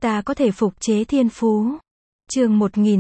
ta có thể phục chế thiên phú. Chương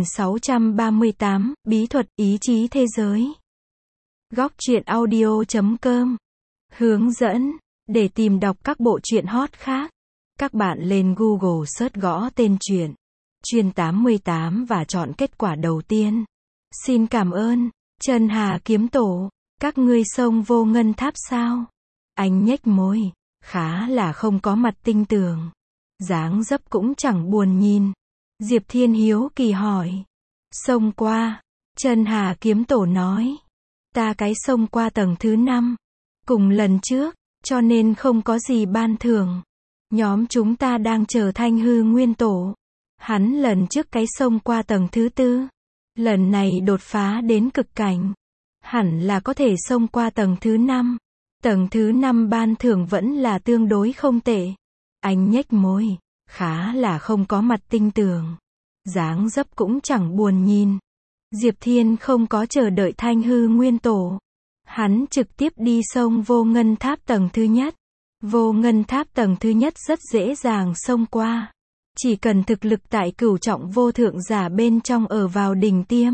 1638, Bí thuật ý chí thế giới. Góc truyện audio.com. Hướng dẫn. Để tìm đọc các bộ truyện hot khác, các bạn lên Google search gõ tên truyện Chuyên 88 và chọn kết quả đầu tiên. Xin cảm ơn. Trần Hà kiếm tổ, các ngươi xông vô ngân tháp sao? Anh nhếch môi, khá là không có mặt tinh tường. Dáng dấp cũng chẳng buồn nhìn. Diệp Thiên hiếu kỳ hỏi. Xông qua. Trần Hà kiếm tổ nói. Ta cái xông qua tầng thứ 5. Cùng lần trước, cho nên không có gì ban thưởng. Nhóm chúng ta đang chờ Thanh hư nguyên tổ. Hắn lần trước cái xông qua tầng thứ 4. Lần này đột phá đến cực cảnh. Hẳn là có thể xông qua tầng thứ 5. Tầng thứ 5 ban thưởng vẫn là tương đối không tệ. Anh nhếch môi, khá là không có mặt tinh tường. Dáng dấp cũng chẳng buồn nhìn. Diệp Thiên không có chờ đợi Thanh hư nguyên tổ. Hắn trực tiếp đi xông vô ngân tháp tầng thứ nhất. Vô ngân tháp tầng thứ nhất rất dễ dàng xông qua. Chỉ cần thực lực tại cửu trọng vô thượng giả bên trong ở vào đỉnh tiêm,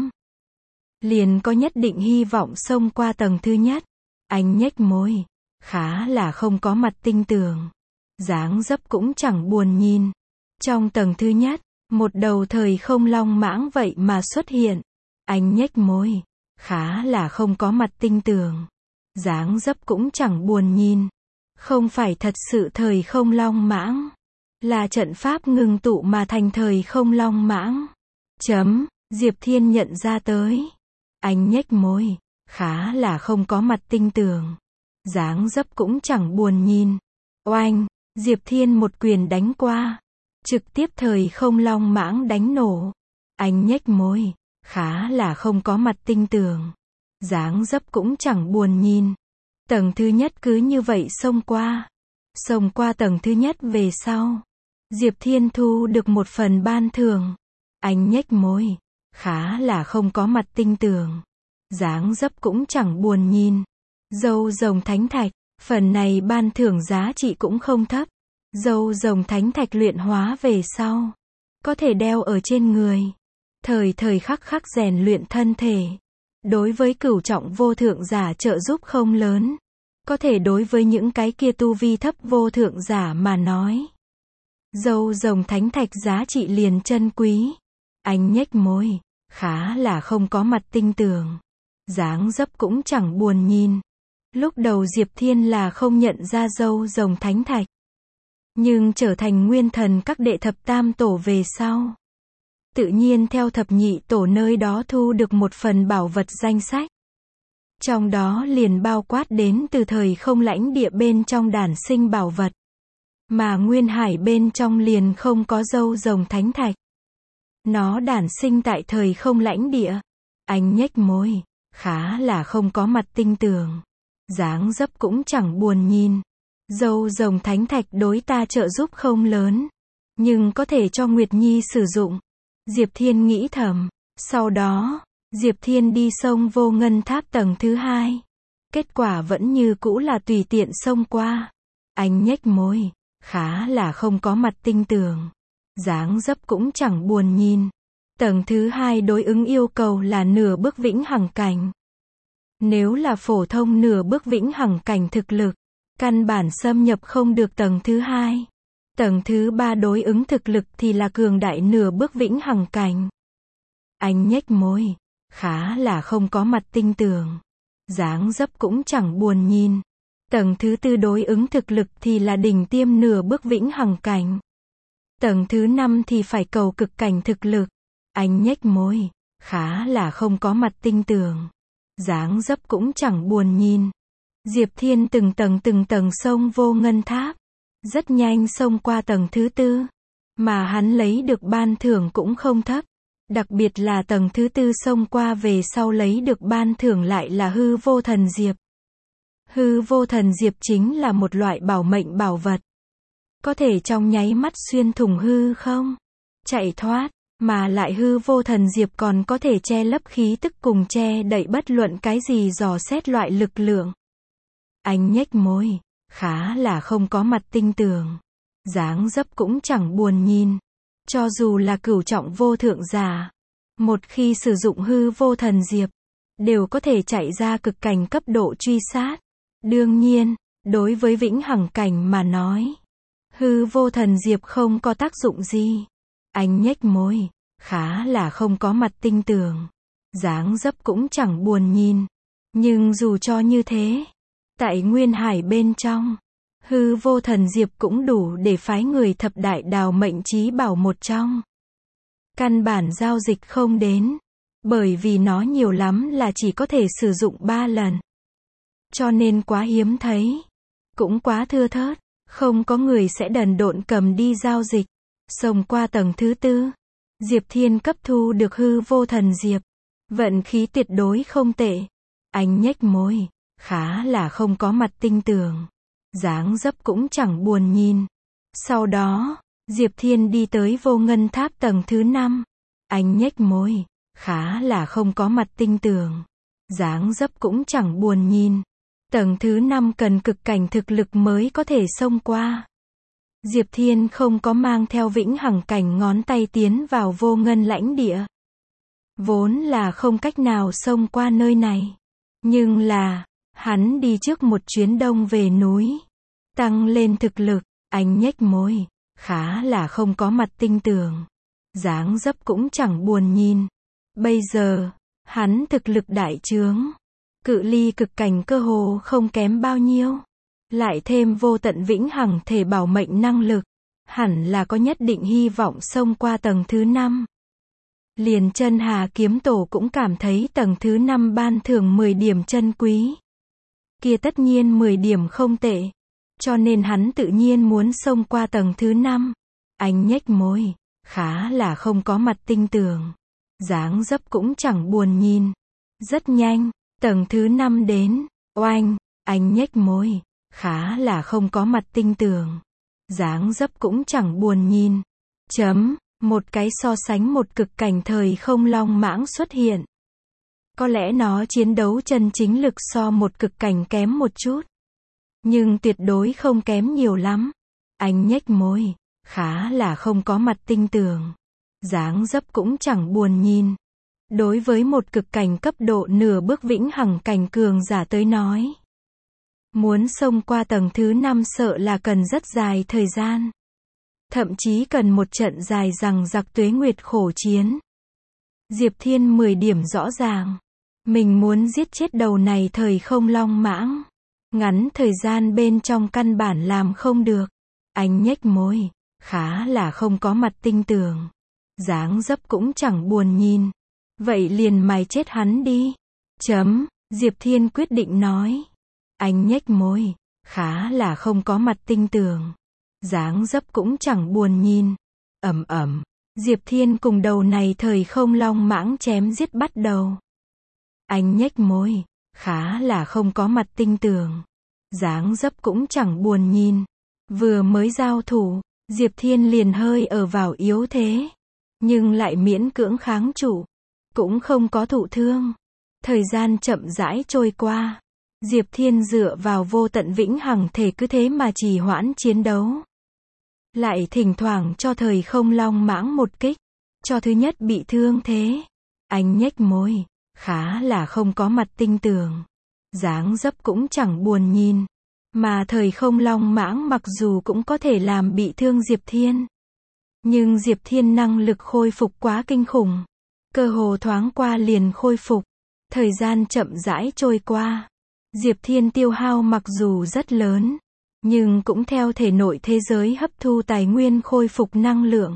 liền có nhất định hy vọng xông qua tầng thứ nhất. Anh nhếch môi, khá là không có mặt tinh tường. Dáng dấp cũng chẳng buồn nhìn. Trong tầng thứ nhất, một đầu thời không long mãng vậy mà xuất hiện. Anh nhếch môi, khá là không có mặt tinh tường. Dáng dấp cũng chẳng buồn nhìn. Không phải thật sự thời không long mãng, là trận pháp ngừng tụ mà thành thời không long mãng. Diệp Thiên nhận ra tới. Anh nhếch môi, khá là không có mặt tinh tường. Dáng dấp cũng chẳng buồn nhìn. Oanh, Diệp Thiên một quyền đánh qua. Trực tiếp thời không long mãng đánh nổ. Anh nhếch môi, khá là không có mặt tinh tường. Dáng dấp cũng chẳng buồn nhìn. Tầng thứ nhất cứ như vậy xông qua. Xông qua tầng thứ nhất về sau, Diệp Thiên thu được một phần ban thưởng. Anh nhếch môi, khá là không có mặt tinh tường. Dáng dấp cũng chẳng buồn nhìn. Dâu rồng thánh thạch, phần này ban thưởng giá trị cũng không thấp. Dâu rồng thánh thạch luyện hóa về sau, có thể đeo ở trên người. Thời khắc khắc rèn luyện thân thể. Đối với cửu trọng vô thượng giả trợ giúp không lớn. Có thể đối với những cái kia tu vi thấp vô thượng giả mà nói, dâu rồng thánh thạch giá trị liền chân quý. Anh nhếch môi, khá là không có mặt tinh tường. Dáng dấp cũng chẳng buồn nhìn. Lúc đầu Diệp Thiên là không nhận ra dâu rồng thánh thạch. Nhưng trở thành nguyên thần các đệ thập tam tổ về sau, tự nhiên theo thập nhị tổ nơi đó thu được một phần bảo vật danh sách. Trong đó liền bao quát đến từ thời không lãnh địa bên trong đản sinh bảo vật. Mà nguyên hải bên trong liền không có dâu rồng thánh thạch. Nó đản sinh tại thời không lãnh địa. Anh nhếch môi, khá là không có mặt tinh tường. Dáng dấp cũng chẳng buồn nhìn. Dâu rồng thánh thạch đối ta trợ giúp không lớn, nhưng có thể cho Nguyệt Nhi sử dụng. Diệp Thiên nghĩ thầm. Sau đó, Diệp Thiên đi xông vô ngân tháp tầng thứ 2. Kết quả vẫn như cũ là tùy tiện xông qua. Anh nhếch môi, khá là không có mặt tinh tường. Dáng dấp cũng chẳng buồn nhìn. Tầng thứ 2 đối ứng yêu cầu là nửa bước vĩnh hằng cảnh. Nếu là phổ thông nửa bước vĩnh hằng cảnh thực lực, căn bản xâm nhập không được tầng thứ 2. Tầng thứ 3 đối ứng thực lực thì là cường đại nửa bước vĩnh hằng cảnh. Anh nhếch môi, khá là không có mặt tinh tường. Dáng dấp cũng chẳng buồn nhìn. Tầng thứ 4 đối ứng thực lực thì là đỉnh tiêm nửa bước vĩnh hằng cảnh. Tầng thứ 5 thì phải cầu cực cảnh thực lực. Anh nhếch môi, khá là không có mặt tinh tường. Dáng dấp cũng chẳng buồn nhìn. Diệp Thiên từng tầng xông vô ngân tháp. Rất nhanh xông qua tầng thứ 4. Mà hắn lấy được ban thưởng cũng không thấp. Đặc biệt là tầng thứ 4 xông qua về sau lấy được ban thưởng lại là hư vô thần diệp. Hư vô thần diệp chính là một loại bảo mệnh bảo vật. Có thể trong nháy mắt xuyên thủng hư không, chạy thoát, mà lại hư vô thần diệp còn có thể che lấp khí tức cùng che đậy bất luận cái gì dò xét loại lực lượng. Anh nhếch môi, khá là không có mặt tinh tường. Dáng dấp cũng chẳng buồn nhìn. Cho dù là cửu trọng vô thượng giả, một khi sử dụng hư vô thần diệp, đều có thể chạy ra cực cảnh cấp độ truy sát. Đương nhiên, đối với vĩnh hằng cảnh mà nói, hư vô thần diệp không có tác dụng gì. Anh nhếch môi, khá là không có mặt tinh tường. Dáng dấp cũng chẳng buồn nhìn. Nhưng dù cho như thế, tại Nguyên Hải bên trong, hư vô thần diệp cũng đủ để phái người thập đại đào mệnh chí bảo một trong. Căn bản giao dịch không đến, bởi vì nó nhiều lắm là chỉ có thể sử dụng 3 lần. Cho nên quá hiếm thấy, cũng quá thưa thớt, không có người sẽ đần độn cầm đi giao dịch. Xông qua tầng thứ 4, Diệp Thiên cấp thu được hư vô thần diệp. Vận khí tuyệt đối không tệ. Anh nhếch môi, khá là không có mặt tinh tường. Dáng dấp cũng chẳng buồn nhìn. Sau đó, Diệp Thiên đi tới vô ngân tháp tầng thứ 5. Anh nhếch môi, khá là không có mặt tinh tường. Dáng dấp cũng chẳng buồn nhìn. Tầng thứ 5 cần cực cảnh thực lực mới có thể xông qua. Diệp Thiên không có mang theo vĩnh hằng cảnh ngón tay tiến vào vô ngân lãnh địa. Vốn là không cách nào xông qua nơi này. Nhưng là, hắn đi trước một chuyến đông về núi. Tăng lên thực lực, anh nhếch môi, khá là không có mặt tinh tường. Dáng dấp cũng chẳng buồn nhìn. Bây giờ, hắn thực lực đại trướng. Cự ly cực cảnh cơ hồ không kém bao nhiêu. Lại thêm vô tận vĩnh hằng thể bảo mệnh năng lực. Hẳn là có nhất định hy vọng xông qua tầng thứ 5. Liền Chân Hà kiếm tổ cũng cảm thấy tầng thứ 5 ban thưởng 10 điểm chân quý. Kia tất nhiên 10 điểm không tệ. Cho nên hắn tự nhiên muốn xông qua tầng thứ 5. Anh nhếch môi, khá là không có mặt tinh tường. Dáng dấp cũng chẳng buồn nhìn. Rất nhanh, tầng thứ 5 đến. Oanh, anh nhếch môi, khá là không có mặt tinh tường. Dáng dấp cũng chẳng buồn nhìn. Một cái so sánh một cực cảnh thời không long mãng xuất hiện. Có lẽ nó chiến đấu chân chính lực so một cực cảnh kém một chút. Nhưng tuyệt đối không kém nhiều lắm. Anh nhếch môi, khá là không có mặt tinh tường. Dáng dấp cũng chẳng buồn nhìn. Đối với một cực cảnh cấp độ nửa bước vĩnh hằng cảnh cường giả tới nói, muốn xông qua tầng thứ 5 sợ là cần rất dài thời gian. Thậm chí cần một trận dài dằng dặc tuế nguyệt khổ chiến. Diệp Thiên 10 điểm rõ ràng. Mình muốn giết chết đầu này thời không long mãng. Ngắn thời gian bên trong căn bản làm không được. Anh nhếch môi, khá là không có mặt tinh tường. Dáng dấp cũng chẳng buồn nhìn. Vậy liền mày chết hắn đi. Diệp Thiên quyết định nói. Anh nhếch môi, khá là không có mặt tinh tường. Dáng dấp cũng chẳng buồn nhìn. Diệp Thiên cùng đầu này thời không long mãng chém giết bắt đầu. Anh nhếch môi, khá là không có mặt tinh tường. Dáng dấp cũng chẳng buồn nhìn. Vừa mới giao thủ, Diệp Thiên liền hơi ở vào yếu thế. Nhưng lại miễn cưỡng kháng trụ. Cũng không có thụ thương. Thời gian chậm rãi trôi qua. Diệp Thiên dựa vào vô tận vĩnh hằng thể cứ thế mà trì hoãn chiến đấu. Lại thỉnh thoảng cho thời không long mãng một kích. Cho thứ nhất bị thương thế. Anh nhếch môi, khá là không có mặt tinh tường. Dáng dấp cũng chẳng buồn nhìn. Mà thời không long mãng mặc dù cũng có thể làm bị thương Diệp Thiên. Nhưng Diệp Thiên năng lực khôi phục quá kinh khủng. Cơ hồ thoáng qua liền khôi phục. Thời gian chậm rãi trôi qua. Diệp Thiên tiêu hao mặc dù rất lớn. Nhưng cũng theo thể nội thế giới hấp thu tài nguyên khôi phục năng lượng.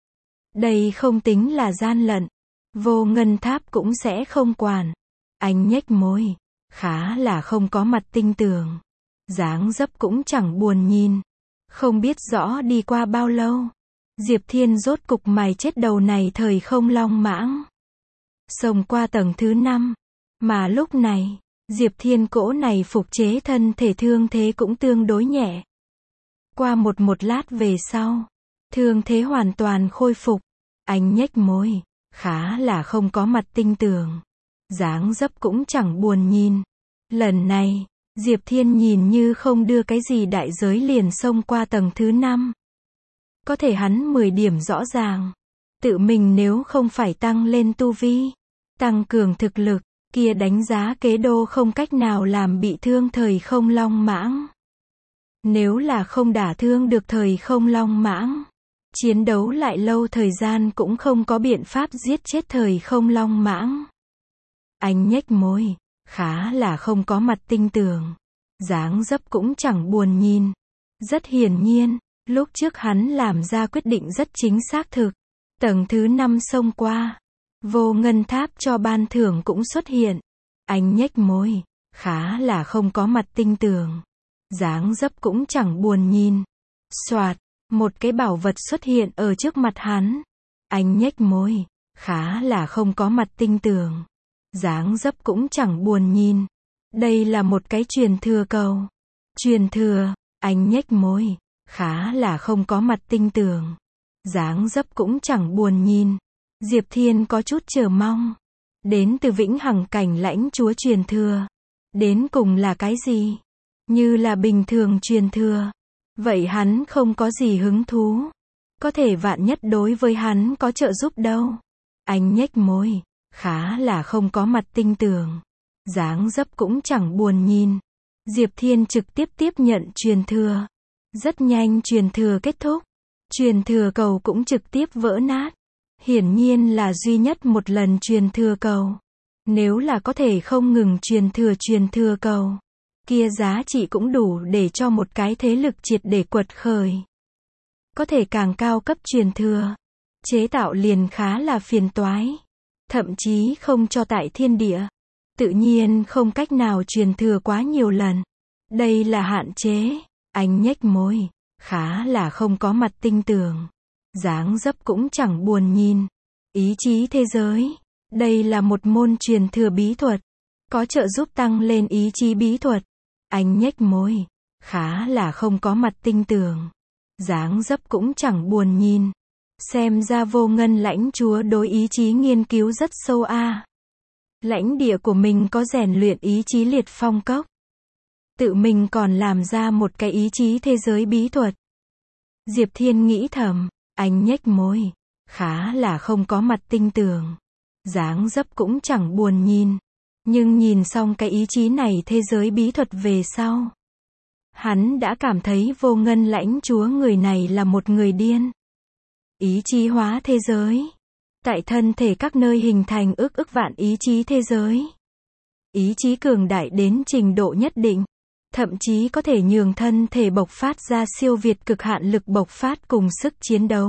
Đây không tính là gian lận. Vô ngân tháp cũng sẽ không quản. Anh nhếch môi, khá là không có mặt tinh tường. Dáng dấp cũng chẳng buồn nhìn. Không biết rõ đi qua bao lâu. Diệp Thiên rốt cục mày chết đầu này thời không long mãng. Xông qua tầng thứ 5. Mà lúc này, Diệp Thiên cỗ này phục chế thân thể thương thế cũng tương đối nhẹ. Qua một lát về sau, thương thế hoàn toàn khôi phục. Anh nhếch môi, khá là không có mặt tinh tường. Dáng dấp cũng chẳng buồn nhìn. Lần này, Diệp Thiên nhìn như không đưa cái gì đại giới liền xông qua tầng thứ 5. Có thể hắn 10 điểm rõ ràng. Tự mình nếu không phải tăng lên tu vi, tăng cường thực lực, kia đánh giá kế đô không cách nào làm bị thương thời không long mãng. Nếu là không đả thương được thời không long mãng, chiến đấu lại lâu thời gian cũng không có biện pháp giết chết thời không long mãng. Anh nhếch môi, khá là không có mặt tinh tường. Dáng dấp cũng chẳng buồn nhìn. Rất hiển nhiên, lúc trước hắn làm ra quyết định rất chính xác thực. Tầng thứ 5 xông qua. Vô ngân tháp cho ban thưởng cũng xuất hiện. Anh nhếch môi, khá là không có mặt tinh tường. Dáng dấp cũng chẳng buồn nhìn. Soạt, một cái bảo vật xuất hiện ở trước mặt hắn. Anh nhếch môi, khá là không có mặt tinh tường. Dáng dấp cũng chẳng buồn nhìn. Đây là một cái truyền thừa cầu. Truyền thừa, anh nhếch môi, khá là không có mặt tinh tường. Dáng dấp cũng chẳng buồn nhìn. Diệp Thiên có chút chờ mong. Đến từ vĩnh hằng cảnh lãnh chúa truyền thừa. Đến cùng là cái gì? Như là bình thường truyền thừa. Vậy hắn không có gì hứng thú. Có thể vạn nhất đối với hắn có trợ giúp đâu. Anh nhếch môi, khá là không có mặt tinh tường. Dáng dấp cũng chẳng buồn nhìn. Diệp Thiên trực tiếp tiếp nhận truyền thừa. Rất nhanh truyền thừa kết thúc. Truyền thừa cầu cũng trực tiếp vỡ nát. Hiển nhiên là duy nhất một lần truyền thừa cầu. Nếu là có thể không ngừng truyền thừa cầu, kia giá trị cũng đủ để cho một cái thế lực triệt để quật khởi. Có thể càng cao cấp truyền thừa, chế tạo liền khá là phiền toái. Thậm chí không cho tại thiên địa. Tự nhiên không cách nào truyền thừa quá nhiều lần. Đây là hạn chế. Anh nhếch môi, khá là không có mặt tinh tường. Dáng dấp cũng chẳng buồn nhìn. Ý chí thế giới. Đây là một môn truyền thừa bí thuật. Có trợ giúp tăng lên ý chí bí thuật. Anh nhếch môi, khá là không có mặt tinh tường. Dáng dấp cũng chẳng buồn nhìn. Xem ra vô ngân lãnh chúa đối ý chí nghiên cứu rất sâu a. Lãnh địa của mình có rèn luyện ý chí liệt phong cốc. Tự mình còn làm ra một cái ý chí thế giới bí thuật. Diệp Thiên nghĩ thầm, anh nhếch môi, khá là không có mặt tinh tường. Dáng dấp cũng chẳng buồn nhìn. Nhưng nhìn xong cái ý chí này thế giới bí thuật về sau, hắn đã cảm thấy vô ngân lãnh chúa người này là một người điên. Ý chí hóa thế giới. Tại thân thể các nơi hình thành ức vạn ý chí thế giới. Ý chí cường đại đến trình độ nhất định. Thậm chí có thể nhường thân thể bộc phát ra siêu việt cực hạn lực bộc phát cùng sức chiến đấu.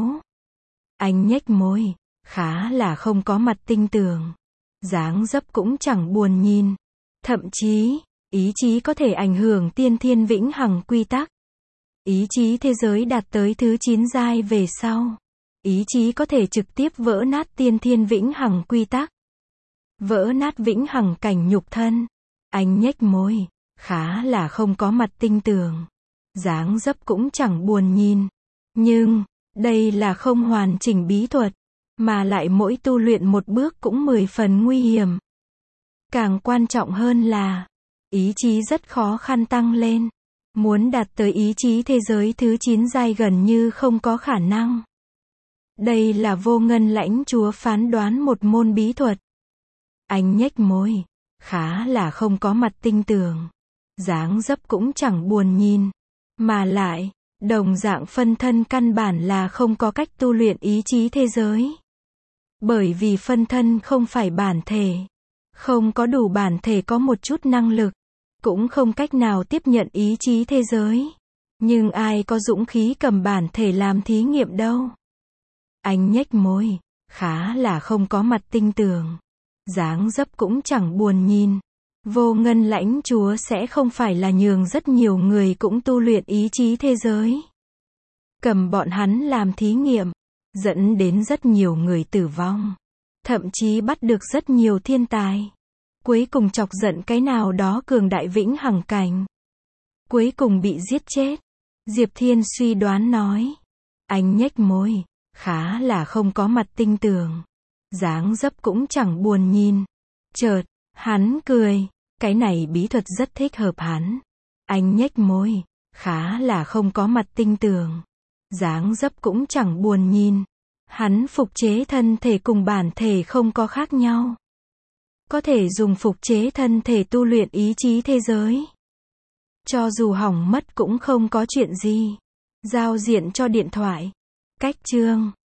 Anh nhếch môi, khá là không có mặt tinh tường. Dáng dấp cũng chẳng buồn nhìn. Thậm chí, ý chí có thể ảnh hưởng tiên thiên vĩnh hằng quy tắc. Ý chí thế giới đạt tới thứ 9 giai về sau. Ý chí có thể trực tiếp vỡ nát tiên thiên vĩnh hằng quy tắc. Vỡ nát vĩnh hằng cảnh nhục thân. Anh nhếch môi, khá là không có mặt tinh tường. Dáng dấp cũng chẳng buồn nhìn. Nhưng, đây là không hoàn chỉnh bí thuật. Mà lại mỗi tu luyện một bước cũng 10 phần nguy hiểm. Càng quan trọng hơn là, ý chí rất khó khăn tăng lên. Muốn đạt tới ý chí thế giới thứ 9 giai gần như không có khả năng. Đây là vô ngân lãnh chúa phán đoán một môn bí thuật. Anh nhếch môi, khá là không có mặt tinh tường. Dáng dấp cũng chẳng buồn nhìn. Mà lại, đồng dạng phân thân căn bản là không có cách tu luyện ý chí thế giới. Bởi vì phân thân không phải bản thể. Không có đủ bản thể có một chút năng lực. Cũng không cách nào tiếp nhận ý chí thế giới. Nhưng ai có dũng khí cầm bản thể làm thí nghiệm đâu. Anh nhếch môi, khá là không có mặt tinh tường. Dáng dấp cũng chẳng buồn nhìn. Vô ngân lãnh chúa sẽ không phải là nhường rất nhiều người cũng tu luyện ý chí thế giới. Cầm bọn hắn làm thí nghiệm. Dẫn đến rất nhiều người tử vong. Thậm chí bắt được rất nhiều thiên tài. Cuối cùng chọc giận cái nào đó cường đại vĩnh hằng cảnh. Cuối cùng bị giết chết. Diệp Thiên suy đoán nói. Anh nhếch môi, khá là không có mặt tinh tường. Dáng dấp cũng chẳng buồn nhìn. Chợt, hắn cười. Cái này bí thuật rất thích hợp hắn. Anh nhếch môi, khá là không có mặt tinh tường. Dáng dấp cũng chẳng buồn nhìn. Hắn phục chế thân thể cùng bản thể không có khác nhau. Có thể dùng phục chế thân thể tu luyện ý chí thế giới. Cho dù hỏng mất cũng không có chuyện gì. Giao diện cho điện thoại. Cách chương